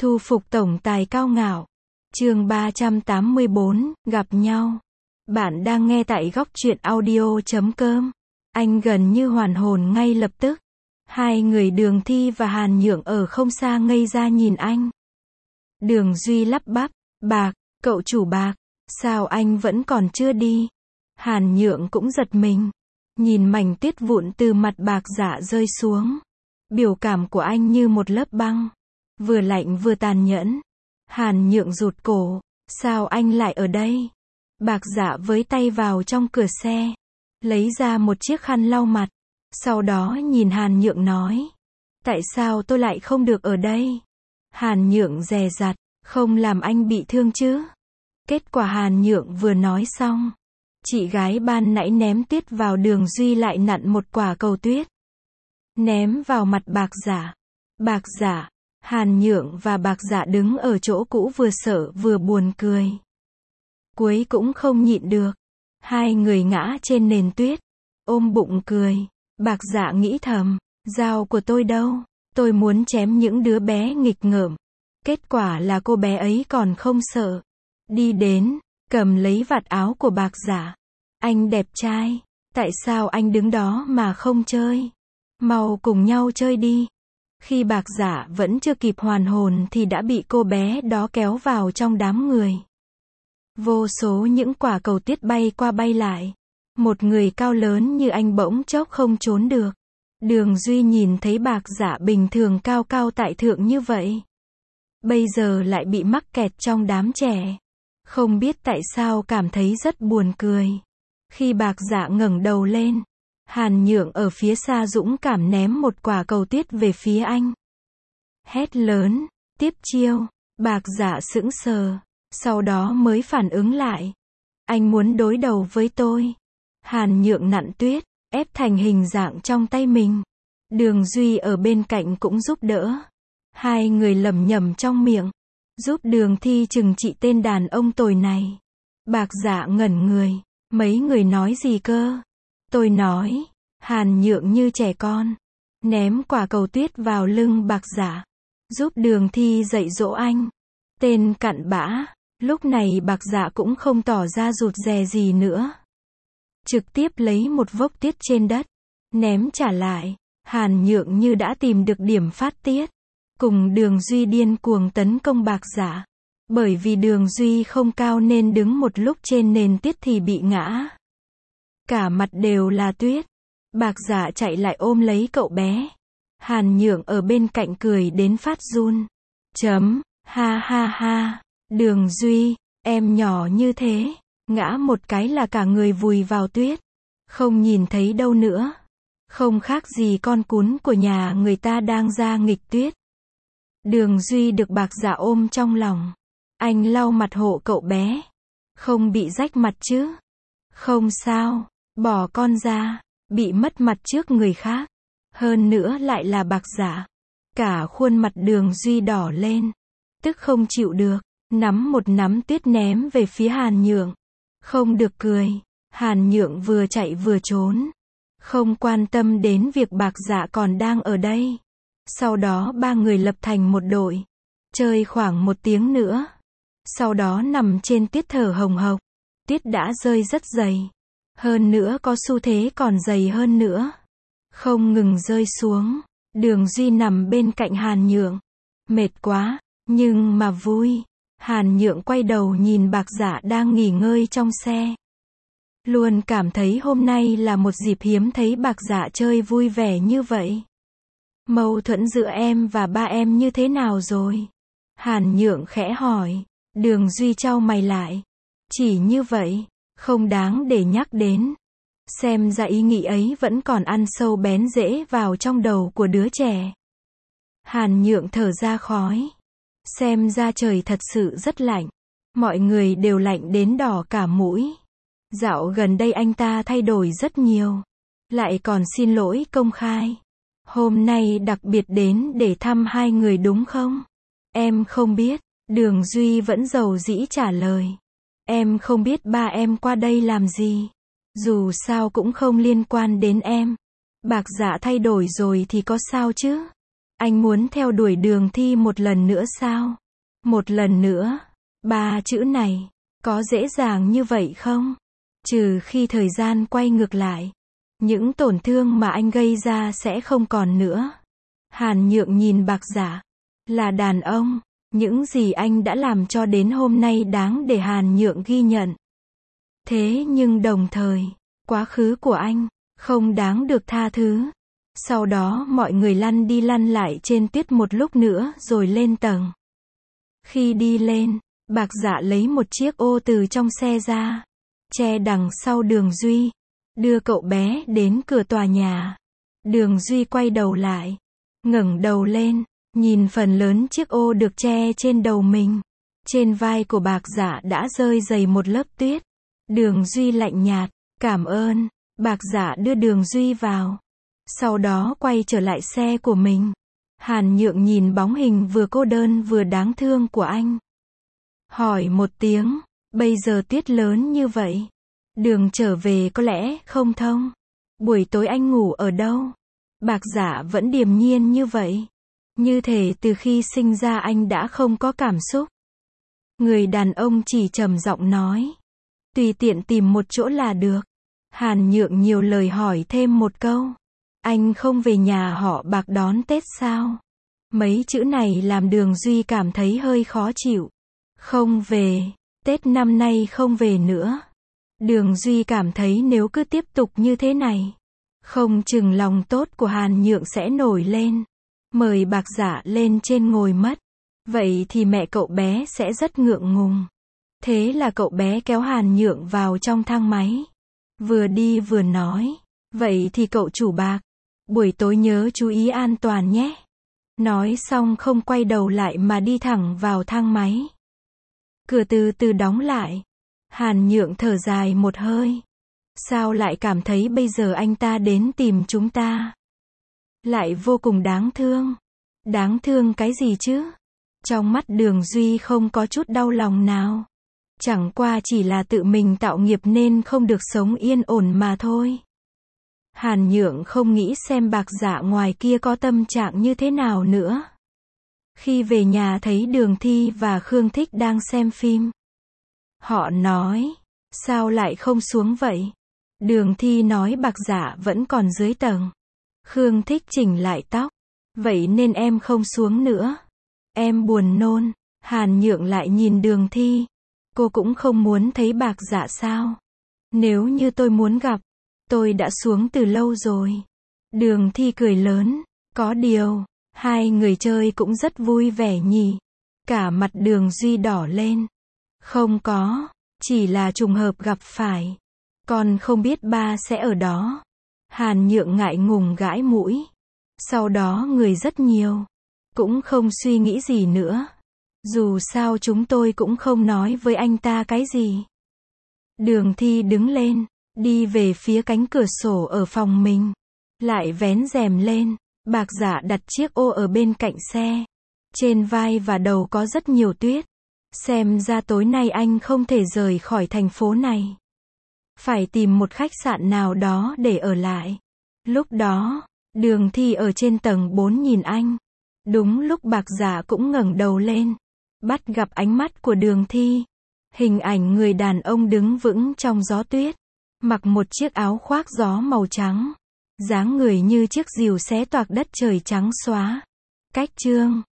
Thu phục tổng tài cao ngạo. Chương 384, gặp nhau. Bạn đang nghe tại góc truyện audio.com. Anh gần như hoàn hồn ngay lập tức. Hai người Đường Thi và Hàn Nhượng ở không xa ngây ra nhìn anh. Đường Duy lắp bắp, Bạc, cậu chủ Bạc, sao anh vẫn còn chưa đi? Hàn Nhượng cũng giật mình. Nhìn mảnh tuyết vụn từ mặt Bạc Dạ rơi xuống. Biểu cảm của anh như một lớp băng. Vừa lạnh vừa tàn nhẫn. Hàn Nhượng rụt cổ, sao anh lại ở đây? Bạc Dạ với tay vào trong cửa xe, lấy ra một chiếc khăn lau mặt, sau đó nhìn Hàn Nhượng nói, tại sao tôi lại không được ở đây? Hàn Nhượng dè dặt, không làm anh bị thương chứ? Kết quả Hàn Nhượng vừa nói xong, chị gái ban nãy ném tuyết vào Đường Duy lại nặn một quả cầu tuyết, ném vào mặt Bạc Dạ. Bạc Dạ, Hàn Nhượng và Bạc Dạ đứng ở chỗ cũ vừa sợ vừa buồn cười. Cuối cũng không nhịn được. Hai người ngã trên nền tuyết, ôm bụng cười. Bạc Dạ nghĩ thầm, dao của tôi đâu? Tôi muốn chém những đứa bé nghịch ngợm. Kết quả là cô bé ấy còn không sợ. Đi đến, cầm lấy vạt áo của Bạc Dạ. Anh đẹp trai, tại sao anh đứng đó mà không chơi? Mau cùng nhau chơi đi. Khi Bạc Dạ vẫn chưa kịp hoàn hồn thì đã bị cô bé đó kéo vào trong đám người. Vô số những quả cầu tuyết bay qua bay lại. Một người cao lớn như anh bỗng chốc không trốn được. Đường Duy nhìn thấy Bạc Dạ bình thường cao cao tại thượng như vậy, bây giờ lại bị mắc kẹt trong đám trẻ. Không biết tại sao cảm thấy rất buồn cười. Khi Bạc Dạ ngẩng đầu lên, Hàn Nhượng ở phía xa dũng cảm ném một quả cầu tuyết về phía anh. Hét lớn, tiếp chiêu. Bạc Dạ sững sờ, sau đó mới phản ứng lại. Anh muốn đối đầu với tôi. Hàn Nhượng nặn tuyết, ép thành hình dạng trong tay mình. Đường Duy ở bên cạnh cũng giúp đỡ. Hai người lẩm nhẩm trong miệng, giúp Đường Thi trừng trị tên đàn ông tồi này. Bạc Dạ ngẩn người, mấy người nói gì cơ? Tôi nói. Hàn Nhượng như trẻ con, ném quả cầu tuyết vào lưng Bạc Dạ, giúp Đường Thi dạy dỗ anh. Tên cặn bã. Lúc này Bạc Dạ cũng không tỏ ra rụt rè gì nữa, trực tiếp lấy một vốc tuyết trên đất, ném trả lại. Hàn Nhượng như đã tìm được điểm phát tiết, cùng Đường Duy điên cuồng tấn công Bạc Dạ. Bởi vì Đường Duy không cao nên đứng một lúc trên nền tuyết thì bị ngã. Cả mặt đều là tuyết. Bạc Dạ chạy lại ôm lấy cậu bé. Hàn Nhượng ở bên cạnh cười đến phát run. Ha ha ha. Đường Duy, em nhỏ như thế, ngã một cái là cả người vùi vào tuyết, không nhìn thấy đâu nữa. Không khác gì con cún của nhà người ta đang ra nghịch tuyết. Đường Duy được Bạc Dạ ôm trong lòng. Anh lau mặt hộ cậu bé. Không bị rách mặt chứ? Không sao, bỏ con ra. Bị mất mặt trước người khác. Hơn nữa lại là Bạc Dạ. Cả khuôn mặt Đường Duy đỏ lên. Tức không chịu được. Nắm một nắm tuyết ném về phía Hàn Nhượng. Không được cười. Hàn Nhượng vừa chạy vừa trốn. Không quan tâm đến việc Bạc Dạ còn đang ở đây. Sau đó ba người lập thành một đội. Chơi khoảng 1 tiếng nữa. Sau đó nằm trên tuyết thở hồng hộc. Tuyết đã rơi rất dày. Hơn nữa có xu thế còn dày hơn nữa. Không ngừng rơi xuống. Đường Duy nằm bên cạnh Hàn Nhượng. Mệt quá, nhưng mà vui. Hàn Nhượng quay đầu nhìn Bạc Dạ đang nghỉ ngơi trong xe. Luôn cảm thấy hôm nay là một dịp hiếm thấy Bạc Dạ chơi vui vẻ như vậy. Mâu thuẫn giữa em và ba em như thế nào rồi? Hàn Nhượng khẽ hỏi. Đường Duy chau mày lại. Chỉ như vậy, không đáng để nhắc đến. Xem ra ý nghĩ ấy vẫn còn ăn sâu bén rễ vào trong đầu của đứa trẻ. Hàn Nhượng thở ra khói. Xem ra trời thật sự rất lạnh. Mọi người đều lạnh đến đỏ cả mũi. Dạo gần đây anh ta thay đổi rất nhiều. Lại còn xin lỗi công khai. Hôm nay đặc biệt đến để thăm hai người đúng không? Em không biết. Đường Duy vẫn dầu dĩ trả lời. Em không biết ba em qua đây làm gì. Dù sao cũng không liên quan đến em. Bạc Dạ thay đổi rồi thì có sao chứ? Anh muốn theo đuổi Đường Thi một lần nữa sao? Một lần nữa. Ba chữ này, có dễ dàng như vậy không? Trừ khi thời gian quay ngược lại. Những tổn thương mà anh gây ra sẽ không còn nữa. Hàn Nhượng nhìn Bạc Dạ. Là đàn ông. Những gì anh đã làm cho đến hôm nay đáng để Hàn Nhượng ghi nhận. Thế nhưng đồng thời, quá khứ của anh, không đáng được tha thứ. Sau đó mọi người lăn đi lăn lại trên tuyết một lúc nữa rồi lên tầng. Khi đi lên, Bạc Dạ lấy một chiếc ô từ trong xe ra, che đằng sau Đường Duy, đưa cậu bé đến cửa tòa nhà. Đường Duy quay đầu lại, ngẩng đầu lên, nhìn phần lớn chiếc ô được che trên đầu mình. Trên vai của Bạc Dạ đã rơi dày một lớp tuyết. Đường Duy lạnh nhạt, cảm ơn. Bạc Dạ đưa Đường Duy vào. Sau đó quay trở lại xe của mình. Hàn Nhượng nhìn bóng hình vừa cô đơn vừa đáng thương của anh. Hỏi một tiếng, bây giờ tuyết lớn như vậy. Đường trở về có lẽ không thông. Buổi tối anh ngủ ở đâu? Bạc Dạ vẫn điềm nhiên như vậy. Như thể từ khi sinh ra anh đã không có cảm xúc. Người đàn ông chỉ trầm giọng nói. Tùy tiện tìm một chỗ là được. Hàn Nhượng nhiều lời hỏi thêm một câu. Anh không về nhà họ Bạc đón Tết sao? Mấy chữ này làm Đường Duy cảm thấy hơi khó chịu. Không về. Tết năm nay không về nữa. Đường Duy cảm thấy nếu cứ tiếp tục như thế này, không chừng lòng tốt của Hàn Nhượng sẽ nổi lên. Mời Bạc Dạ lên trên ngồi mất. Vậy thì mẹ cậu bé sẽ rất ngượng ngùng. Thế là cậu bé kéo Hàn Nhượng vào trong thang máy. Vừa đi vừa nói. Vậy thì cậu chủ Bạc, buổi tối nhớ chú ý an toàn nhé. Nói xong không quay đầu lại mà đi thẳng vào thang máy. Cửa từ từ đóng lại. Hàn Nhượng thở dài một hơi. Sao lại cảm thấy bây giờ anh ta đến tìm chúng ta? Lại vô cùng đáng thương. Đáng thương cái gì chứ? Trong mắt Đường Duy không có chút đau lòng nào. Chẳng qua chỉ là tự mình tạo nghiệp nên không được sống yên ổn mà thôi. Hàn Nhượng không nghĩ xem Bạc Dạ ngoài kia có tâm trạng như thế nào nữa. Khi về nhà thấy Đường Thi và Khương Thích đang xem phim. Họ nói, sao lại không xuống vậy? Đường Thi nói Bạc Dạ vẫn còn dưới tầng. Khương Thích chỉnh lại tóc. Vậy nên em không xuống nữa. Em buồn nôn. Hàn Nhượng lại nhìn Đường Thi. Cô cũng không muốn thấy Bạc Dạ sao? Nếu như tôi muốn gặp, tôi đã xuống từ lâu rồi. Đường Thi cười lớn. Có điều, hai người chơi cũng rất vui vẻ nhỉ. Cả mặt Đường Duy đỏ lên. Không có, chỉ là trùng hợp gặp phải. Con không biết ba sẽ ở đó. Hàn Nhượng ngại ngùng gãi mũi. Sau đó người rất nhiều. Cũng không suy nghĩ gì nữa. Dù sao chúng tôi cũng không nói với anh ta cái gì. Đường Thi đứng lên, đi về phía cánh cửa sổ ở phòng mình. Lại vén rèm lên. Bạc Dạ đặt chiếc ô ở bên cạnh xe. Trên vai và đầu có rất nhiều tuyết. Xem ra tối nay anh không thể rời khỏi thành phố này. Phải tìm một khách sạn nào đó để ở lại. Lúc đó, Đường Thi ở trên tầng 4 nhìn anh. Đúng lúc Bạc Dạ cũng ngẩng đầu lên. Bắt gặp ánh mắt của Đường Thi. Hình ảnh người đàn ông đứng vững trong gió tuyết. Mặc một chiếc áo khoác gió màu trắng. Dáng người như chiếc rìu xé toạc đất trời trắng xóa. Cách chương